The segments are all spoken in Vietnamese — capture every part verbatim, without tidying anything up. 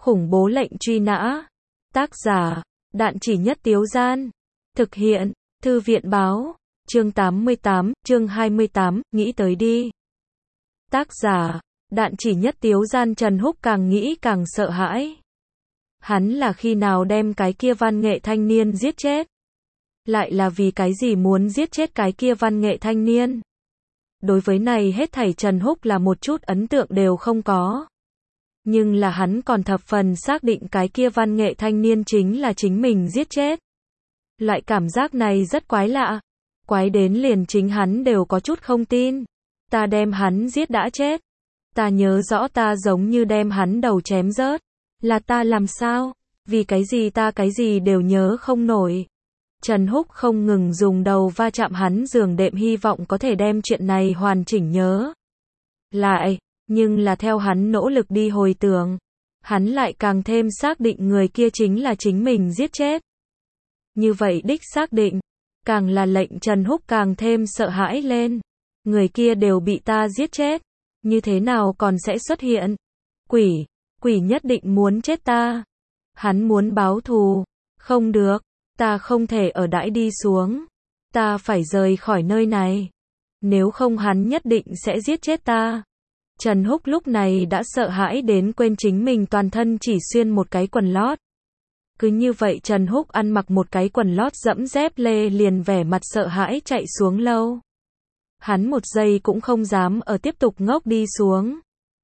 Khủng bố lệnh truy nã. Tác giả, Đạn Chỉ Nhất Tiếu Gian. Thực hiện, Thư viện báo. Chương tám mươi tám, chương hai mươi tám, nghĩ tới đi. Tác giả, Đạn Chỉ Nhất Tiếu Gian. Trần Húc càng nghĩ càng sợ hãi. Hắn là khi nào đem cái kia văn nghệ thanh niên giết chết? Lại là vì cái gì muốn giết chết cái kia văn nghệ thanh niên? Đối với này hết thảy Trần Húc là một chút ấn tượng đều không có. Nhưng là hắn còn thập phần xác định cái kia văn nghệ thanh niên chính là chính mình giết chết. Loại cảm giác này rất quái lạ. Quái đến liền chính hắn đều có chút không tin. Ta đem hắn giết đã chết. Ta nhớ rõ ta giống như đem hắn đầu chém rớt. Là ta làm sao? Vì cái gì ta cái gì đều nhớ không nổi. Trần Húc không ngừng dùng đầu va chạm hắn giường đệm hy vọng có thể đem chuyện này hoàn chỉnh nhớ lại. Nhưng là theo hắn nỗ lực đi hồi tưởng, hắn lại càng thêm xác định người kia chính là chính mình giết chết. Như vậy đích xác định, càng là lệnh Trần Húc càng thêm sợ hãi lên. Người kia đều bị ta giết chết, như thế nào còn sẽ xuất hiện? Quỷ, quỷ nhất định muốn chết ta. Hắn muốn báo thù, không được, ta không thể ở đãi đi xuống. Ta phải rời khỏi nơi này. Nếu không hắn nhất định sẽ giết chết ta. Trần Húc lúc này đã sợ hãi đến quên chính mình toàn thân chỉ xuyên một cái quần lót. Cứ như vậy Trần Húc ăn mặc một cái quần lót dẫm dép lê liền vẻ mặt sợ hãi chạy xuống lâu. Hắn một giây cũng không dám ở tiếp tục ngốc đi xuống.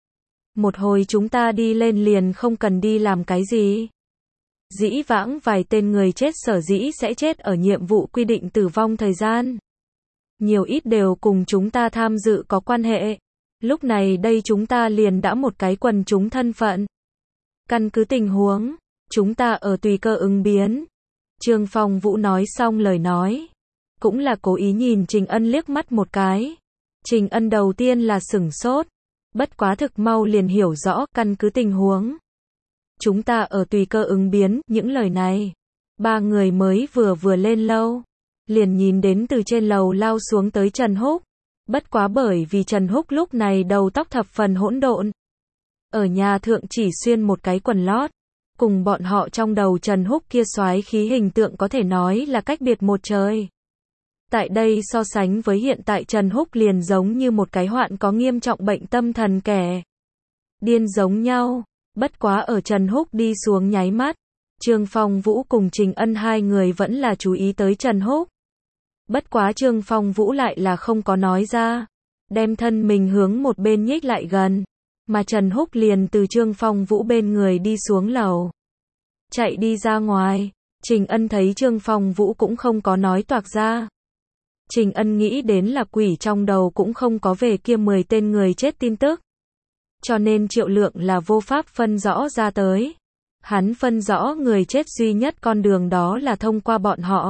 Một hồi chúng ta đi lên liền không cần đi làm cái gì. Dĩ vãng vài tên người chết sở dĩ sẽ chết ở nhiệm vụ quy định tử vong thời gian. Nhiều ít đều cùng chúng ta tham dự có quan hệ. Lúc này đây chúng ta liền đã một cái quần chúng thân phận. Căn cứ tình huống, chúng ta ở tùy cơ ứng biến. Trương Phong Vũ nói xong lời nói. Cũng là cố ý nhìn Trình Ân liếc mắt một cái. Trình Ân đầu tiên là sửng sốt. Bất quá thực mau liền hiểu rõ căn cứ tình huống. Chúng ta ở tùy cơ ứng biến, những lời này. Ba người mới vừa vừa lên lâu. Liền nhìn đến từ trên lầu lao xuống tới Trần Húc. Bất quá bởi vì Trần Húc lúc này đầu tóc thập phần hỗn độn. Ở nhà thượng chỉ xuyên một cái quần lót. Cùng bọn họ trong đầu Trần Húc kia soái khí hình tượng có thể nói là cách biệt một trời. Tại đây so sánh với hiện tại Trần Húc liền giống như một cái hoạn có nghiêm trọng bệnh tâm thần kẻ điên giống nhau. Bất quá ở Trần Húc đi xuống nháy mắt, Trương Phong Vũ cùng Trình Ân hai người vẫn là chú ý tới Trần Húc. Bất quá Trương Phong Vũ lại là không có nói ra, đem thân mình hướng một bên nhích lại gần, mà Trần Húc liền từ Trương Phong Vũ bên người đi xuống lầu, chạy đi ra ngoài. Trình Ân thấy Trương Phong Vũ cũng không có nói toạc ra. Trình Ân nghĩ đến là quỷ trong đầu cũng không có về kia mười tên người chết tin tức. Cho nên Triệu Lượng là vô pháp phân rõ ra tới. Hắn phân rõ người chết duy nhất con đường đó là thông qua bọn họ.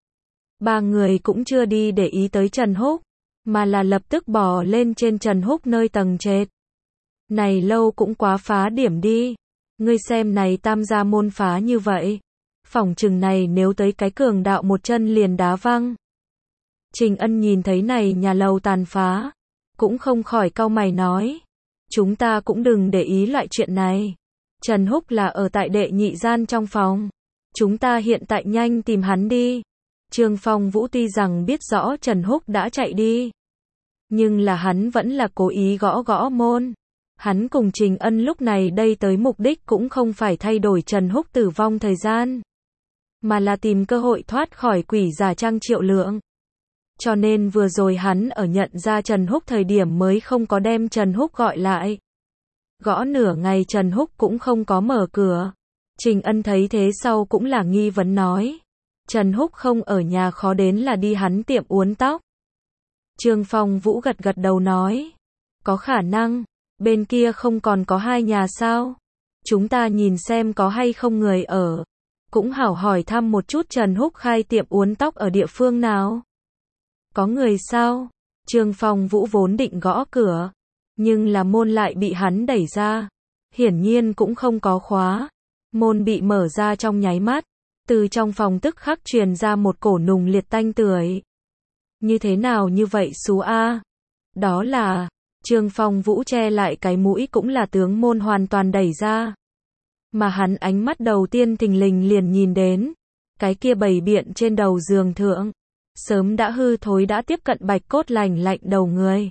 Ba người cũng chưa đi để ý tới Trần Húc, mà là lập tức bò lên trên Trần Húc nơi tầng trệt. Này lâu cũng quá phá điểm đi. Ngươi xem này tam gia môn phá như vậy. Phỏng chừng này nếu tới cái cường đạo một chân liền đá văng. Trình Ân nhìn thấy này nhà lầu tàn phá, cũng không khỏi cau mày nói. Chúng ta cũng đừng để ý loại chuyện này. Trần Húc là ở tại đệ nhị gian trong phòng. Chúng ta hiện tại nhanh tìm hắn đi. Trương Phong Vũ tuy rằng biết rõ Trần Húc đã chạy đi, nhưng là hắn vẫn là cố ý gõ gõ môn. Hắn cùng Trình Ân lúc này đây tới mục đích cũng không phải thay đổi Trần Húc tử vong thời gian, mà là tìm cơ hội thoát khỏi quỷ giả trang Triệu Lượng. Cho nên vừa rồi hắn ở nhận ra Trần Húc thời điểm mới không có đem Trần Húc gọi lại. Gõ nửa ngày Trần Húc cũng không có mở cửa. Trình Ân thấy thế sau cũng là nghi vấn nói. Trần Húc không ở nhà khó đến là đi hắn tiệm uốn tóc. Trương Phong Vũ gật gật đầu nói. Có khả năng, bên kia không còn có hai nhà sao? Chúng ta nhìn xem có hay không người ở. Cũng hảo hỏi thăm một chút Trần Húc khai tiệm uốn tóc ở địa phương nào. Có người sao? Trương Phong Vũ vốn định gõ cửa, nhưng là môn lại bị hắn đẩy ra. Hiển nhiên cũng không có khóa. Môn bị mở ra trong nháy mắt. Từ trong phòng tức khắc truyền ra một cổ nùng liệt tanh tưởi. Như thế nào như vậy xú a? Đó là, Trương Phong Vũ che lại cái mũi cũng là tướng môn hoàn toàn đẩy ra. Mà hắn ánh mắt đầu tiên thình lình liền nhìn đến, cái kia bày biện trên đầu giường thượng, sớm đã hư thối đã tiếp cận bạch cốt lành lạnh đầu người.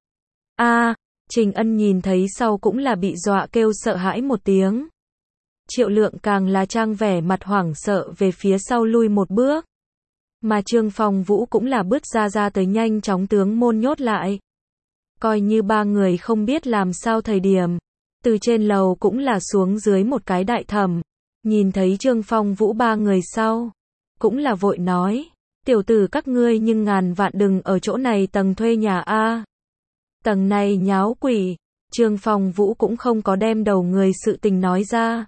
A, Trình Ân nhìn thấy sau cũng là bị dọa kêu sợ hãi một tiếng. Triệu Lượng càng là trang vẻ mặt hoảng sợ về phía sau lui một bước. Mà Trương Phong Vũ cũng là bước ra ra tới nhanh chóng tướng môn nhốt lại. Coi như ba người không biết làm sao thời điểm, từ trên lầu cũng là xuống dưới một cái đại thẩm, nhìn thấy Trương Phong Vũ ba người sau, cũng là vội nói, tiểu tử các ngươi nhưng ngàn vạn đừng ở chỗ này tầng thuê nhà a. Tầng này nháo quỷ. Trương Phong Vũ cũng không có đem đầu người sự tình nói ra,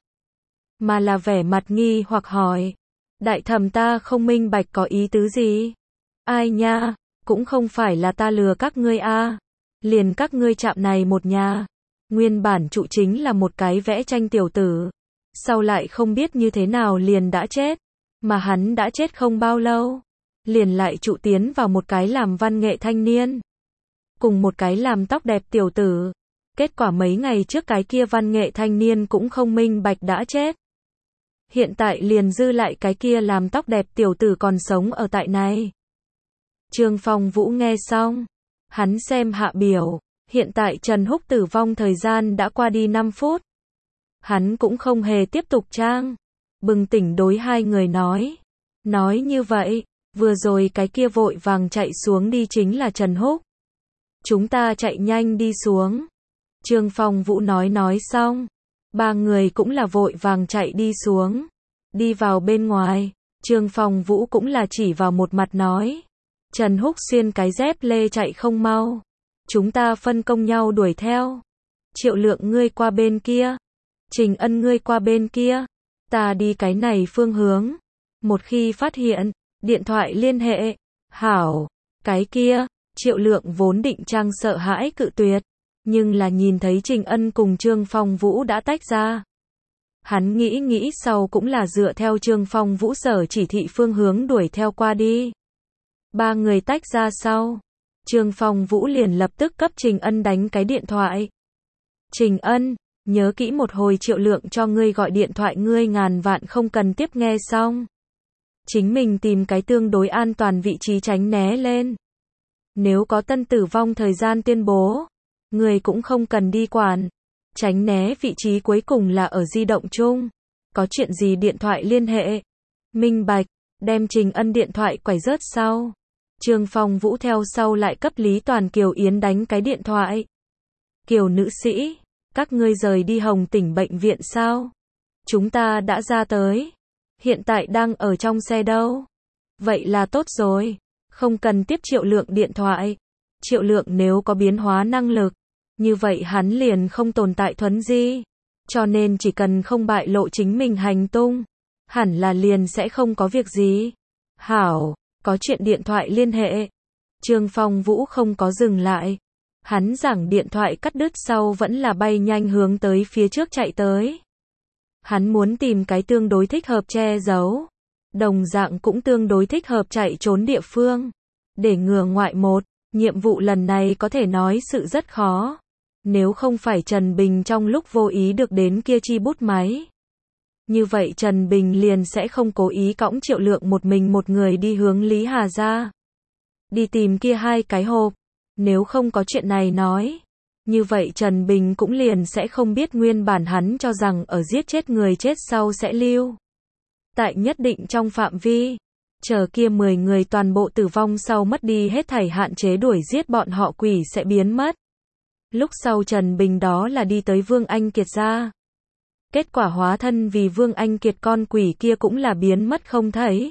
mà là vẻ mặt nghi hoặc hỏi, đại thẩm ta không minh bạch có ý tứ gì? Ai nha, cũng không phải là ta lừa các ngươi a, liền các ngươi chạm này một nhà, nguyên bản trụ chính là một cái vẽ tranh tiểu tử, sau lại không biết như thế nào liền đã chết, mà hắn đã chết không bao lâu, liền lại trụ tiến vào một cái làm văn nghệ thanh niên, cùng một cái làm tóc đẹp tiểu tử. Kết quả mấy ngày trước cái kia văn nghệ thanh niên cũng không minh bạch đã chết. Hiện tại liền dư lại cái kia làm tóc đẹp tiểu tử còn sống ở tại này. Trương Phong Vũ nghe xong, hắn xem hạ biểu, hiện tại Trần Húc tử vong thời gian đã qua đi năm phút. Hắn cũng không hề tiếp tục trang, bừng tỉnh đối hai người nói. Nói như vậy, vừa rồi cái kia vội vàng chạy xuống đi chính là Trần Húc. Chúng ta chạy nhanh đi xuống. Trương Phong Vũ nói nói xong, ba người cũng là vội vàng chạy đi xuống, đi vào bên ngoài, Trương Phong Vũ cũng là chỉ vào một mặt nói, Trần Húc xuyên cái dép lê chạy không mau, chúng ta phân công nhau đuổi theo, Triệu Lượng ngươi qua bên kia, Trình Ân ngươi qua bên kia, ta đi cái này phương hướng, một khi phát hiện, điện thoại liên hệ, hảo, cái kia, Triệu Lượng vốn định trang sợ hãi cự tuyệt. Nhưng là nhìn thấy Trình Ân cùng Trương Phong Vũ đã tách ra. Hắn nghĩ nghĩ sau cũng là dựa theo Trương Phong Vũ sở chỉ thị phương hướng đuổi theo qua đi. Ba người tách ra sau. Trương Phong Vũ liền lập tức cấp Trình Ân đánh cái điện thoại. Trình Ân, nhớ kỹ một hồi Triệu Lượng cho ngươi gọi điện thoại ngươi ngàn vạn không cần tiếp nghe xong. Chính mình tìm cái tương đối an toàn vị trí tránh né lên. Nếu có tân tử vong thời gian tuyên bố, người cũng không cần đi quản, tránh né vị trí cuối cùng là ở di động chung, có chuyện gì điện thoại liên hệ, minh bạch, đem Trình Ân điện thoại quải rớt sau, Trương Phong Vũ theo sau lại cấp Lý Toàn Kiều Yến đánh cái điện thoại. Kiều nữ sĩ, các ngươi rời đi Hồng Tỉnh bệnh viện sao? Chúng ta đã ra tới, hiện tại đang ở trong xe đâu? Vậy là tốt rồi, không cần tiếp Triệu Lượng điện thoại. Triệu Lượng nếu có biến hóa năng lực, như vậy hắn liền không tồn tại thuấn di, cho nên chỉ cần không bại lộ chính mình hành tung, hẳn là liền sẽ không có việc gì. Hảo, có chuyện điện thoại liên hệ. Trương Phong Vũ không có dừng lại, hắn giảng điện thoại cắt đứt sau vẫn là bay nhanh hướng tới phía trước chạy tới. Hắn muốn tìm cái tương đối thích hợp che giấu, đồng dạng cũng tương đối thích hợp chạy trốn địa phương, để ngừa ngoại một. Nhiệm vụ lần này có thể nói sự rất khó. Nếu không phải Trần Bình trong lúc vô ý được đến kia chi bút máy, như vậy Trần Bình liền sẽ không cố ý cõng Triệu Lượng một mình một người đi hướng Lý Hà ra. Đi tìm kia hai cái hộp. Nếu không có chuyện này nói, như vậy Trần Bình cũng liền sẽ không biết nguyên bản hắn cho rằng ở giết chết người chết sau sẽ lưu tại nhất định trong phạm vi. Chờ kia mười người toàn bộ tử vong sau mất đi hết thảy hạn chế đuổi giết bọn họ quỷ sẽ biến mất. Lúc sau Trần Bình đó là đi tới Vương Anh Kiệt ra. Kết quả hóa thân vì Vương Anh Kiệt con quỷ kia cũng là biến mất không thấy.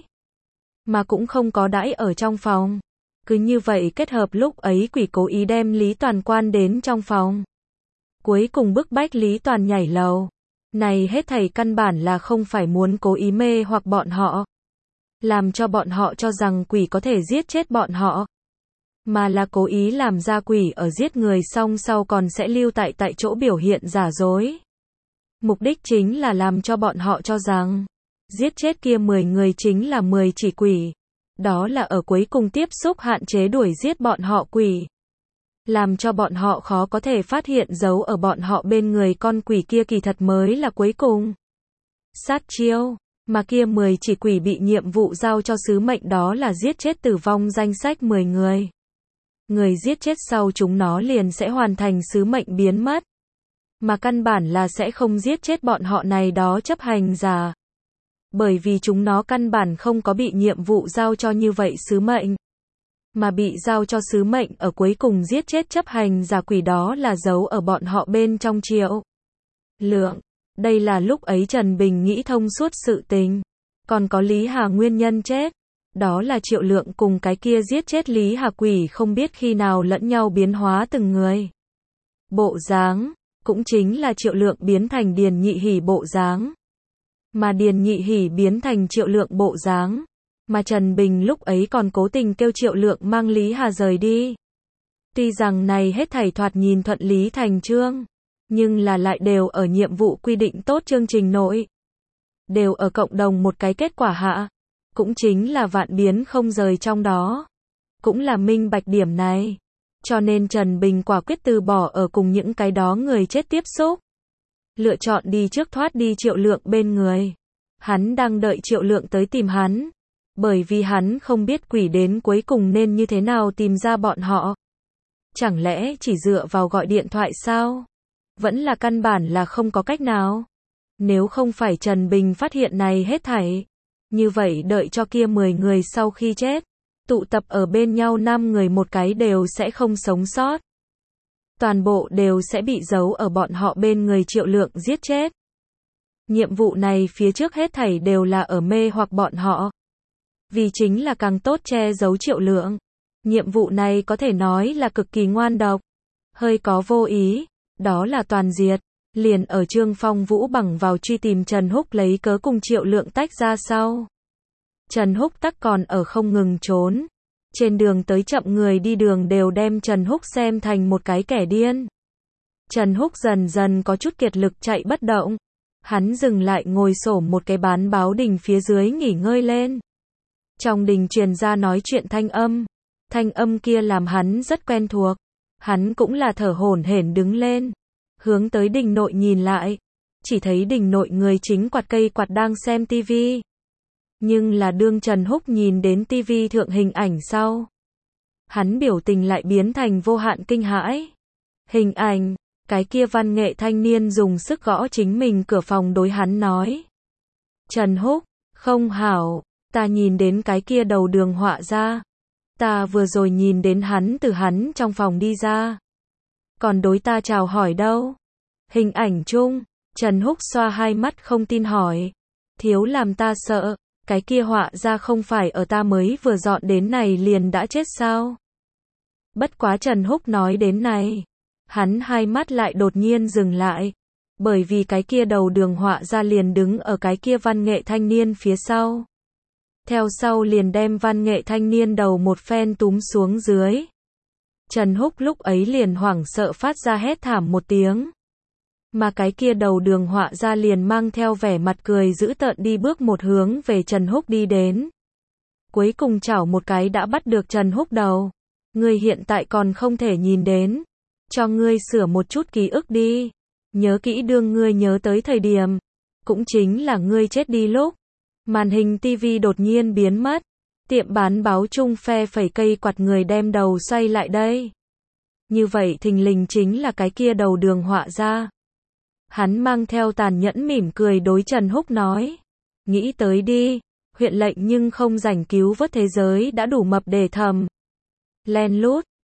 Mà cũng không có đãi ở trong phòng. Cứ như vậy kết hợp lúc ấy quỷ cố ý đem Lý Toàn quan đến trong phòng. Cuối cùng bức bách Lý Toàn nhảy lầu. Này hết thảy căn bản là không phải muốn cố ý mê hoặc bọn họ. Làm cho bọn họ cho rằng quỷ có thể giết chết bọn họ. Mà là cố ý làm ra quỷ ở giết người xong sau còn sẽ lưu tại tại chỗ biểu hiện giả dối. Mục đích chính là làm cho bọn họ cho rằng, giết chết kia mười người chính là mười chỉ quỷ. Đó là ở cuối cùng tiếp xúc hạn chế đuổi giết bọn họ quỷ. Làm cho bọn họ khó có thể phát hiện dấu ở bọn họ bên người con quỷ kia kỳ thật mới là cuối cùng. sát chiêu, mà kia mười chỉ quỷ bị nhiệm vụ giao cho sứ mệnh đó là giết chết tử vong danh sách mười người. Người giết chết sau chúng nó liền sẽ hoàn thành sứ mệnh biến mất. Mà căn bản là sẽ không giết chết bọn họ này đó chấp hành giả. Bởi vì chúng nó căn bản không có bị nhiệm vụ giao cho như vậy sứ mệnh. Mà bị giao cho sứ mệnh ở cuối cùng giết chết chấp hành giả quỷ đó là giấu ở bọn họ bên trong Triệu Lượng. Đây là lúc ấy Trần Bình nghĩ thông suốt sự tình. Còn có Lý Hà nguyên nhân chết. Đó là Triệu Lượng cùng cái kia giết chết Lý Hà quỷ không biết khi nào lẫn nhau biến hóa từng người. Bộ dáng, cũng chính là Triệu Lượng biến thành Điền Nhị Hỉ bộ dáng. Mà Điền Nhị Hỉ biến thành Triệu Lượng bộ dáng. Mà Trần Bình lúc ấy còn cố tình kêu Triệu Lượng mang Lý Hà rời đi. Tuy rằng này hết thảy thoạt nhìn thuận lý thành chương, nhưng là lại đều ở nhiệm vụ quy định tốt chương trình nội. Đều ở cộng đồng một cái kết quả hạ. Cũng chính là vạn biến không rời trong đó. Cũng là minh bạch điểm này. Cho nên Trần Bình quả quyết từ bỏ ở cùng những cái đó người chết tiếp xúc. Lựa chọn đi trước thoát đi Triệu Lượng bên người. Hắn đang đợi Triệu Lượng tới tìm hắn. Bởi vì hắn không biết quỷ đến cuối cùng nên như thế nào tìm ra bọn họ. Chẳng lẽ chỉ dựa vào gọi điện thoại sao? Vẫn là căn bản là không có cách nào. Nếu không phải Trần Bình phát hiện này hết thảy. Như vậy đợi cho kia mười người sau khi chết. Tụ tập ở bên nhau năm người một cái đều sẽ không sống sót. Toàn bộ đều sẽ bị giấu ở bọn họ bên người Triệu Lượng giết chết. Nhiệm vụ này phía trước hết thảy đều là ở mê hoặc bọn họ. Vì chính là càng tốt che giấu Triệu Lượng. Nhiệm vụ này có thể nói là cực kỳ ngoan độc. Hơi có vô ý. Đó là toàn diệt. Liền ở Trương Phong Vũ bằng vào truy tìm Trần Húc lấy cớ cùng Triệu Lượng tách ra sau. Trần Húc tắc còn ở không ngừng trốn. Trên đường tới chậm người đi đường đều đem Trần Húc xem thành một cái kẻ điên. Trần Húc dần dần có chút kiệt lực chạy bất động. Hắn dừng lại ngồi xổm một cái bán báo đình phía dưới nghỉ ngơi lên. Trong đình truyền ra nói chuyện thanh âm. Thanh âm kia làm hắn rất quen thuộc. Hắn cũng là thở hổn hển đứng lên. Hướng tới đình nội nhìn lại. Chỉ thấy đình nội người chính quạt cây quạt đang xem tivi. Nhưng là đương Trần Húc nhìn đến tivi thượng hình ảnh sau. Hắn biểu tình lại biến thành vô hạn kinh hãi. Hình ảnh, cái kia văn nghệ thanh niên dùng sức gõ chính mình cửa phòng đối hắn nói. Trần Húc, không hảo, ta nhìn đến cái kia đầu đường họa ra. Ta vừa rồi nhìn đến hắn từ hắn trong phòng đi ra. Còn đối ta chào hỏi đâu? Hình ảnh chung, Trần Húc xoa hai mắt không tin hỏi. Thiếu làm ta sợ, cái kia họa ra không phải ở ta mới vừa dọn đến này liền đã chết sao? Bất quá Trần Húc nói đến này. Hắn hai mắt lại đột nhiên dừng lại. Bởi vì cái kia đầu đường họa ra liền đứng ở cái kia văn nghệ thanh niên phía sau. Theo sau liền đem văn nghệ thanh niên đầu một phen túm xuống dưới. Trần Húc lúc ấy liền hoảng sợ phát ra hét thảm một tiếng. Mà cái kia đầu đường họa ra liền mang theo vẻ mặt cười dữ tợn đi bước một hướng về Trần Húc đi đến. Cuối cùng chảo một cái đã bắt được Trần Húc đầu. Ngươi hiện tại còn không thể nhìn đến. Cho ngươi sửa một chút ký ức đi. Nhớ kỹ đương ngươi nhớ tới thời điểm. Cũng chính là ngươi chết đi lúc. Màn hình tivi đột nhiên biến mất. Tiệm bán báo chung phe phẩy cây quạt người đem đầu xoay lại đây. Như vậy thình lình chính là cái kia đầu đường họa ra. Hắn mang theo tàn nhẫn mỉm cười đối Trần Húc nói. Nghĩ tới đi, huyện lệnh nhưng không rảnh cứu vớt thế giới đã đủ mập để thầm. Len lút,